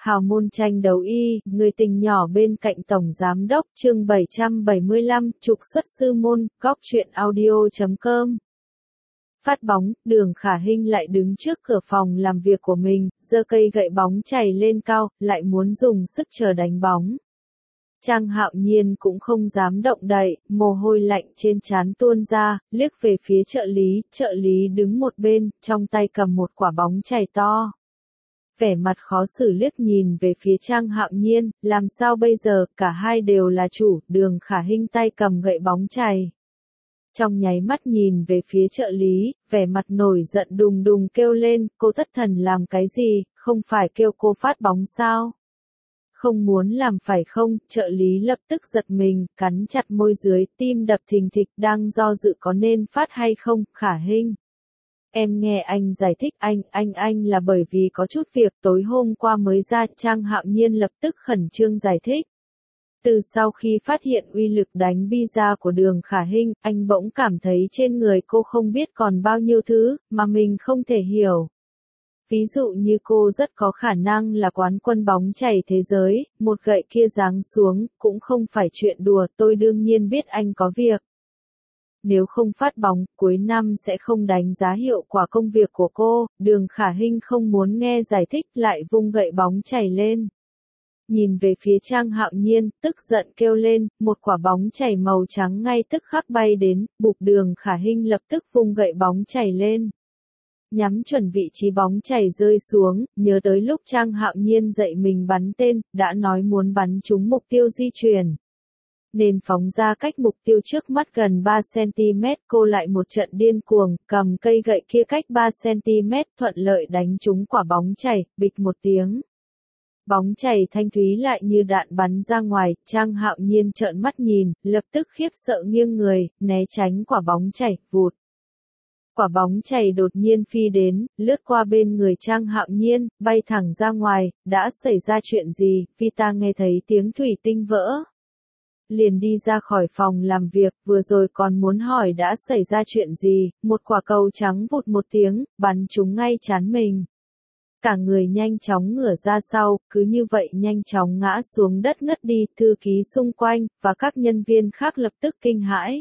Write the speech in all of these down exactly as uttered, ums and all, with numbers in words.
Hào môn tranh đấu y, người tình nhỏ bên cạnh Tổng Giám đốc, chương bảy trăm bảy mươi lăm, trục xuất sư môn, góc truyện audio chấm com. Phát bóng, Đường Khả Hinh lại đứng trước cửa phòng làm việc của mình, giơ cây gậy bóng chày lên cao, lại muốn dùng sức chờ đánh bóng. Trang Hạo Nhiên cũng không dám động đậy, mồ hôi lạnh trên trán tuôn ra, liếc về phía trợ lý, trợ lý đứng một bên, trong tay cầm một quả bóng chày to. Vẻ mặt khó xử liếc nhìn về phía Trang Hạo Nhiên, làm sao bây giờ, cả hai đều là chủ, Đường Khả Hinh tay cầm gậy bóng chày. Trong nháy mắt nhìn về phía trợ lý, vẻ mặt nổi giận đùng đùng kêu lên, cô thất thần làm cái gì, không phải kêu cô phát bóng sao? Không muốn làm phải không, trợ lý lập tức giật mình, cắn chặt môi dưới, tim đập thình thịch, đang do dự có nên phát hay không, Khả Hinh. Em nghe anh giải thích anh, anh anh là bởi vì có chút việc tối hôm qua mới ra, Trang Hạo Nhiên lập tức khẩn trương giải thích. Từ sau khi phát hiện uy lực đánh pizza của Đường Khả Hinh, anh bỗng cảm thấy trên người cô không biết còn bao nhiêu thứ, mà mình không thể hiểu. Ví dụ như cô rất có khả năng là quán quân bóng chày thế giới, một gậy kia giáng xuống, cũng không phải chuyện đùa, tôi đương nhiên biết anh có việc. Nếu không phát bóng, cuối năm sẽ không đánh giá hiệu quả công việc của cô, Đường Khả Hinh không muốn nghe giải thích lại vung gậy bóng chày lên. Nhìn về phía Trang Hạo Nhiên, tức giận kêu lên, một quả bóng chày màu trắng ngay tức khắc bay đến, bụp Đường Khả Hinh lập tức vung gậy bóng chày lên. Nhắm chuẩn vị trí bóng chày rơi xuống, nhớ tới lúc Trang Hạo Nhiên dạy mình bắn tên, đã nói muốn bắn trúng mục tiêu di chuyển. Nên phóng ra cách mục tiêu trước mắt gần ba xăng-ti-mét, cô lại một trận điên cuồng, cầm cây gậy kia cách ba xăng-ti-mét, thuận lợi đánh trúng quả bóng chày, bịch một tiếng. Bóng chày thanh thúy lại như đạn bắn ra ngoài, Trang Hạo Nhiên trợn mắt nhìn, lập tức khiếp sợ nghiêng người, né tránh quả bóng chày, vụt. Quả bóng chày đột nhiên phi đến, lướt qua bên người Trang Hạo Nhiên, bay thẳng ra ngoài, đã xảy ra chuyện gì, Vita nghe thấy tiếng thủy tinh vỡ. Liền đi ra khỏi phòng làm việc, vừa rồi còn muốn hỏi đã xảy ra chuyện gì, một quả cầu trắng vụt một tiếng, bắn trúng ngay trán mình. Cả người nhanh chóng ngửa ra sau, cứ như vậy nhanh chóng ngã xuống đất ngất đi, thư ký xung quanh, và các nhân viên khác lập tức kinh hãi.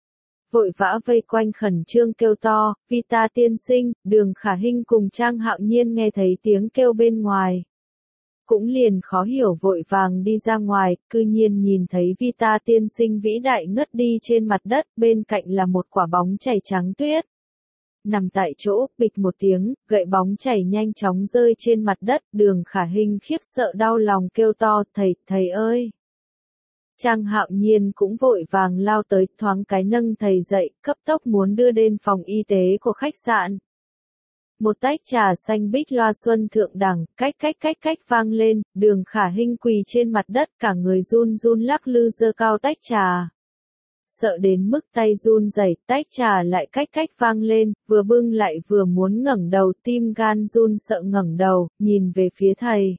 Vội vã vây quanh khẩn trương kêu to, Vita tiên sinh, Đường Khả Hinh cùng Trang Hạo Nhiên nghe thấy tiếng kêu bên ngoài. Cũng liền khó hiểu vội vàng đi ra ngoài, cư nhiên nhìn thấy Vita tiên sinh vĩ đại ngất đi trên mặt đất, bên cạnh là một quả bóng chày trắng tuyết. Nằm tại chỗ, bịch một tiếng, gậy bóng chày nhanh chóng rơi trên mặt đất, Đường Khả Hinh khiếp sợ đau lòng kêu to, thầy, thầy ơi. Trang Hạo Nhiên cũng vội vàng lao tới, thoáng cái nâng thầy dậy, cấp tốc muốn đưa đến phòng y tế của khách sạn. Một tách trà xanh bích loa xuân thượng đẳng, cách cách cách cách vang lên, Đường Khả Hinh quỳ trên mặt đất, cả người run run lắc lư giơ cao tách trà. Sợ đến mức tay run rẩy, tách trà lại cách cách vang lên, vừa bưng lại vừa muốn ngẩng đầu, tim gan run sợ ngẩng đầu, nhìn về phía thầy.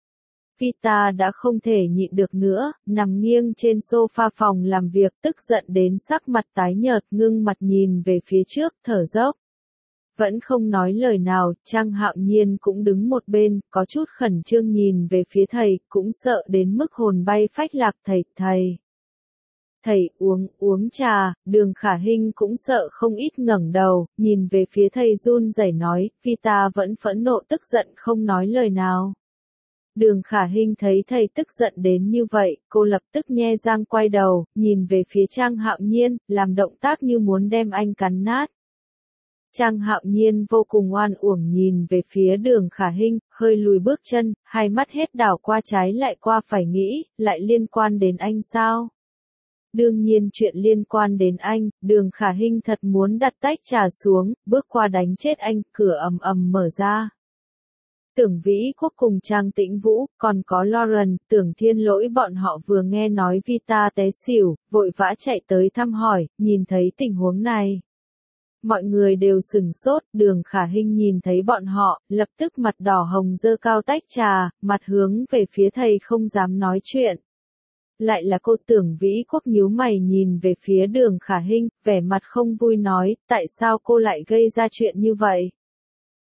Vita đã không thể nhịn được nữa, nằm nghiêng trên sofa phòng làm việc, tức giận đến sắc mặt tái nhợt, ngưng mặt nhìn về phía trước, thở dốc. Vẫn không nói lời nào, Trang Hạo Nhiên cũng đứng một bên, có chút khẩn trương nhìn về phía thầy, cũng sợ đến mức hồn bay phách lạc, thầy, thầy. Thầy uống, uống trà, Đường Khả Hinh cũng sợ không ít ngẩng đầu, nhìn về phía thầy run rẩy nói, Vita vẫn phẫn nộ tức giận không nói lời nào. Đường Khả Hinh thấy thầy tức giận đến như vậy, cô lập tức nhe răng quay đầu, nhìn về phía Trang Hạo Nhiên, làm động tác như muốn đem anh cắn nát. Trang Hạo Nhiên vô cùng oan uổng nhìn về phía Đường Khả Hinh, hơi lùi bước chân, hai mắt hết đảo qua trái lại qua phải nghĩ, lại liên quan đến anh sao? Đương nhiên chuyện liên quan đến anh, Đường Khả Hinh thật muốn đặt tách trà xuống, bước qua đánh chết anh, cửa ầm ầm mở ra. Tưởng Vĩ Quốc cùng Trang Tĩnh Vũ, còn có Lauren, Tưởng Thiên Lỗi bọn họ vừa nghe nói Vita té xỉu, vội vã chạy tới thăm hỏi, nhìn thấy tình huống này. Mọi người đều sửng sốt, Đường Khả Hinh nhìn thấy bọn họ, lập tức mặt đỏ hồng giơ cao tách trà, mặt hướng về phía thầy không dám nói chuyện. Lại là cô Tưởng Vĩ Quốc nhíu mày nhìn về phía Đường Khả Hinh, vẻ mặt không vui nói, tại sao cô lại gây ra chuyện như vậy?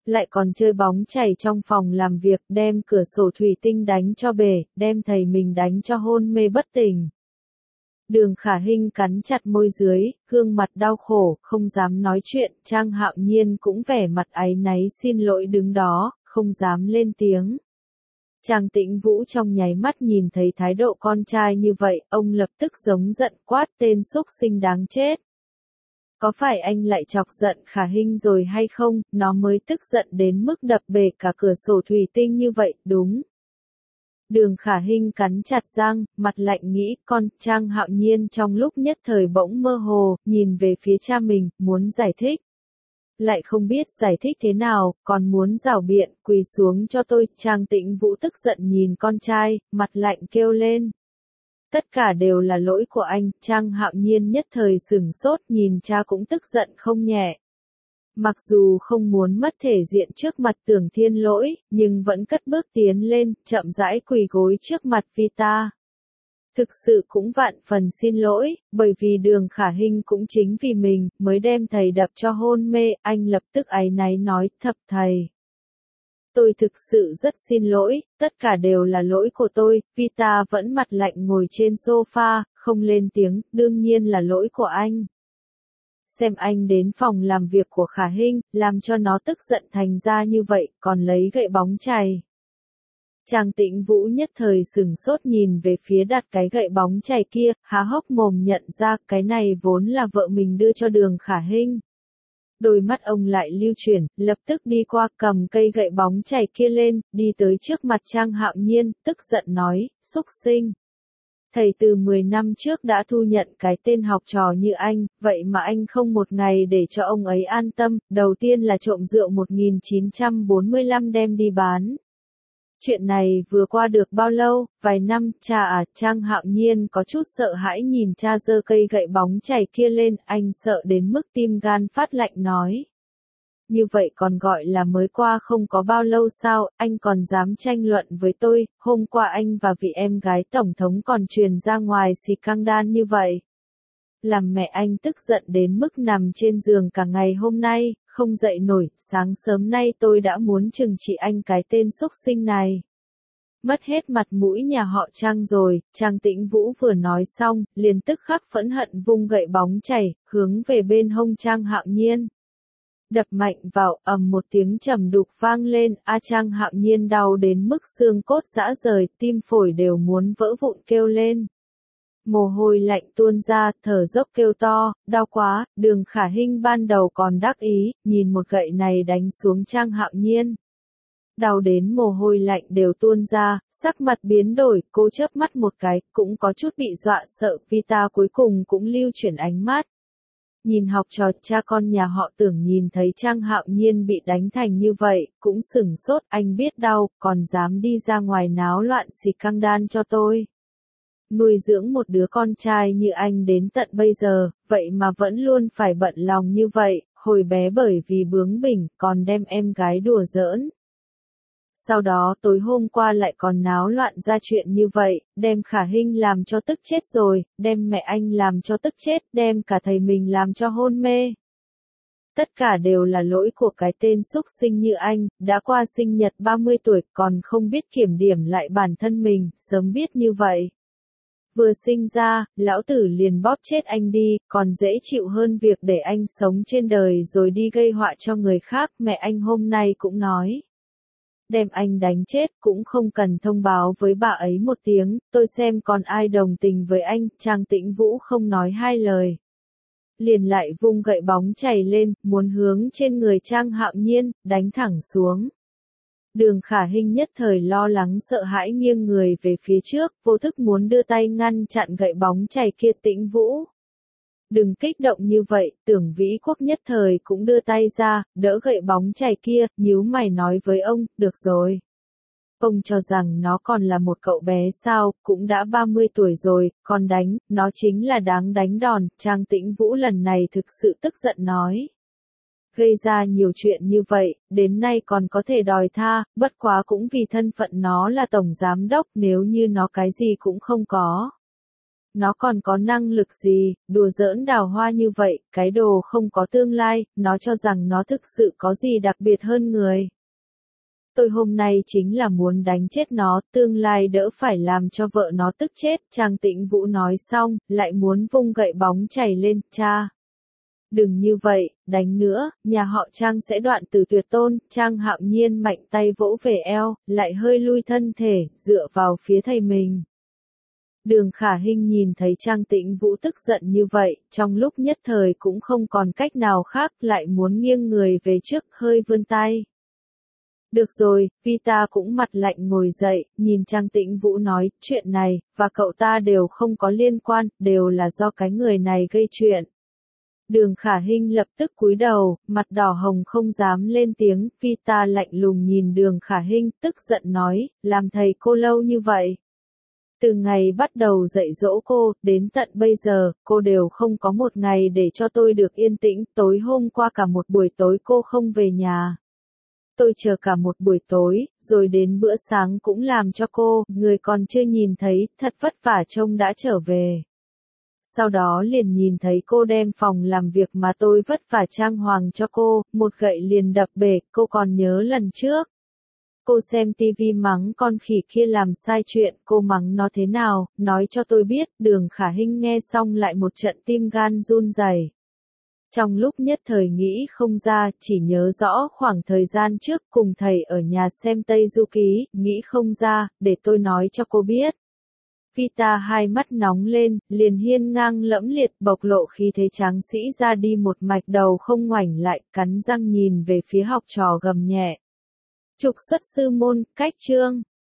Lại còn chơi bóng chày trong phòng làm việc, đem cửa sổ thủy tinh đánh cho bể, đem thầy mình đánh cho hôn mê bất tỉnh. Đường Khả Hinh cắn chặt môi dưới, gương mặt đau khổ, không dám nói chuyện, Trang Hạo Nhiên cũng vẻ mặt áy náy xin lỗi đứng đó, không dám lên tiếng. Trang Tĩnh Vũ trong nháy mắt nhìn thấy thái độ con trai như vậy, ông lập tức giống giận quát tên xúc sinh đáng chết. Có phải anh lại chọc giận Khả Hinh rồi hay không, nó mới tức giận đến mức đập bể cả cửa sổ thủy tinh như vậy, đúng. Đường Khả Hinh cắn chặt răng, mặt lạnh nghĩ, con, Trang Hạo Nhiên trong lúc nhất thời bỗng mơ hồ, nhìn về phía cha mình, muốn giải thích. Lại không biết giải thích thế nào, còn muốn rảo biện, quỳ xuống cho tôi, Trang Tĩnh Vũ tức giận nhìn con trai, mặt lạnh kêu lên. Tất cả đều là lỗi của anh, Trang Hạo Nhiên nhất thời sửng sốt nhìn cha cũng tức giận không nhẹ. Mặc dù không muốn mất thể diện trước mặt Tưởng Thiên Lỗi, nhưng vẫn cất bước tiến lên, chậm rãi quỳ gối trước mặt Vita. Thực sự cũng vạn phần xin lỗi, bởi vì Đường Khả Hinh cũng chính vì mình, mới đem thầy đập cho hôn mê, anh lập tức áy náy nói, thập thầy. Tôi thực sự rất xin lỗi, tất cả đều là lỗi của tôi, Vita vẫn mặt lạnh ngồi trên sofa, không lên tiếng, đương nhiên là lỗi của anh. Xem anh đến phòng làm việc của Khả Hinh, làm cho nó tức giận thành ra như vậy, còn lấy gậy bóng chày. Trang Tĩnh Vũ nhất thời sửng sốt nhìn về phía đặt cái gậy bóng chày kia, há hốc mồm nhận ra cái này vốn là vợ mình đưa cho Đường Khả Hinh. Đôi mắt ông lại lưu chuyển, lập tức đi qua cầm cây gậy bóng chày kia lên, đi tới trước mặt Trang Hạo Nhiên, tức giận nói, xúc sinh. Thầy từ mười năm trước đã thu nhận cái tên học trò như anh, vậy mà anh không một ngày để cho ông ấy an tâm, đầu tiên là trộm rượu một nghìn chín trăm bốn mươi lăm đem đi bán. Chuyện này vừa qua được bao lâu, vài năm, cha à, Trang Hạo Nhiên có chút sợ hãi nhìn cha giơ cây gậy bóng chày kia lên, anh sợ đến mức tim gan phát lạnh nói. Như vậy còn gọi là mới qua không có bao lâu sao, anh còn dám tranh luận với tôi, hôm qua anh và vị em gái tổng thống còn truyền ra ngoài scandal như vậy. Làm mẹ anh tức giận đến mức nằm trên giường cả ngày hôm nay, không dậy nổi, sáng sớm nay tôi đã muốn trừng trị anh cái tên xúc sinh này. Mất hết mặt mũi nhà họ Trang rồi, Trang Tĩnh Vũ vừa nói xong, liền tức khắc phẫn hận vung gậy bóng chày, hướng về bên hông Trang Hạo Nhiên. Đập mạnh vào, ầm một tiếng trầm đục vang lên, A Trang Hạo Nhiên đau đến mức xương cốt rã rời, tim phổi đều muốn vỡ vụn kêu lên. Mồ hôi lạnh tuôn ra, thở dốc kêu to, đau quá, Đường Khả Hinh ban đầu còn đắc ý, nhìn một gậy này đánh xuống Trang Hạo Nhiên. Đau đến mồ hôi lạnh đều tuôn ra, sắc mặt biến đổi, cô chớp mắt một cái, cũng có chút bị dọa sợ, Vita cuối cùng cũng lưu chuyển ánh mắt. Nhìn học trò cha con nhà họ Tưởng nhìn thấy Trang Hạo Nhiên bị đánh thành như vậy, cũng sửng sốt, anh biết đau, còn dám đi ra ngoài náo loạn xì căng đan cho tôi. Nuôi dưỡng một đứa con trai như anh đến tận bây giờ, vậy mà vẫn luôn phải bận lòng như vậy, hồi bé bởi vì bướng bỉnh, còn đem em gái đùa giỡn. Sau đó tối hôm qua lại còn náo loạn ra chuyện như vậy, đem Khả Hinh làm cho tức chết rồi, đem mẹ anh làm cho tức chết, đem cả thầy mình làm cho hôn mê. Tất cả đều là lỗi của cái tên xúc sinh như anh, đã qua sinh nhật ba mươi tuổi còn không biết kiểm điểm lại bản thân mình, sớm biết như vậy. Vừa sinh ra, lão tử liền bóp chết anh đi, còn dễ chịu hơn việc để anh sống trên đời rồi đi gây họa cho người khác, mẹ anh hôm nay cũng nói. Đem anh đánh chết cũng không cần thông báo với bà ấy một tiếng, tôi xem còn ai đồng tình với anh, Trang Tĩnh Vũ không nói hai lời. Liền lại vung gậy bóng chày lên, muốn hướng trên người Trang Hạo Nhiên, đánh thẳng xuống. Đường Khả Hinh nhất thời lo lắng sợ hãi nghiêng người về phía trước, vô thức muốn đưa tay ngăn chặn gậy bóng chày kia. Tĩnh Vũ. Đừng kích động như vậy, Tưởng Vĩ Quốc nhất thời cũng đưa tay ra, đỡ gậy bóng chày kia, nhíu mày nói với ông, được rồi. Ông cho rằng nó còn là một cậu bé sao, cũng đã ba mươi tuổi rồi, còn đánh, nó chính là đáng đánh đòn, Trang Tĩnh Vũ lần này thực sự tức giận nói. Gây ra nhiều chuyện như vậy, đến nay còn có thể đòi tha, bất quá cũng vì thân phận nó là tổng giám đốc, nếu như nó cái gì cũng không có. nó còn có năng lực gì, đùa giỡn đào hoa như vậy, cái đồ không có tương lai, nó cho rằng nó thực sự có gì đặc biệt hơn người. Tôi hôm nay chính là muốn đánh chết nó, tương lai đỡ phải làm cho vợ nó tức chết, Trang Tĩnh Vũ nói xong, lại muốn vung gậy bóng chảy lên, cha. Đừng như vậy, đánh nữa, nhà họ Trang sẽ đoạn tử tuyệt tôn, Trang Hạo Nhiên mạnh tay vỗ về eo, lại hơi lui thân thể, dựa vào phía thầy mình. Đường Khả Hinh nhìn thấy Trang Tĩnh Vũ tức giận như vậy, trong lúc nhất thời cũng không còn cách nào khác, lại muốn nghiêng người về trước, hơi vươn tay. Được rồi, Vita cũng mặt lạnh ngồi dậy, nhìn Trang Tĩnh Vũ nói, chuyện này, và cậu ta đều không có liên quan, đều là do cái người này gây chuyện. Đường Khả Hinh lập tức cúi đầu, mặt đỏ hồng không dám lên tiếng, Vita lạnh lùng nhìn Đường Khả Hinh, tức giận nói, làm thầy cô lâu như vậy. Từ ngày bắt đầu dạy dỗ cô, đến tận bây giờ, cô đều không có một ngày để cho tôi được yên tĩnh, tối hôm qua cả một buổi tối cô không về nhà. Tôi chờ cả một buổi tối, rồi đến bữa sáng cũng làm cho cô, người còn chưa nhìn thấy, thật vất vả trông đã trở về. Sau đó liền nhìn thấy cô đem phòng làm việc mà tôi vất vả trang hoàng cho cô, một gậy liền đập bể, cô còn nhớ lần trước. Cô xem tivi mắng con khỉ kia làm sai chuyện, cô mắng nó thế nào, nói cho tôi biết, Đường Khả Hinh nghe xong lại một trận tim gan run rẩy. Trong lúc nhất thời nghĩ không ra, chỉ nhớ rõ khoảng thời gian trước cùng thầy ở nhà xem Tây Du Ký, nghĩ không ra, để tôi nói cho cô biết. Vita hai mắt nóng lên, liền hiên ngang lẫm liệt bộc lộ khí thế tráng sĩ ra đi một mạch đầu không ngoảnh lại, cắn răng nhìn về phía học trò gầm nhẹ. Trục xuất sư môn, cách chương.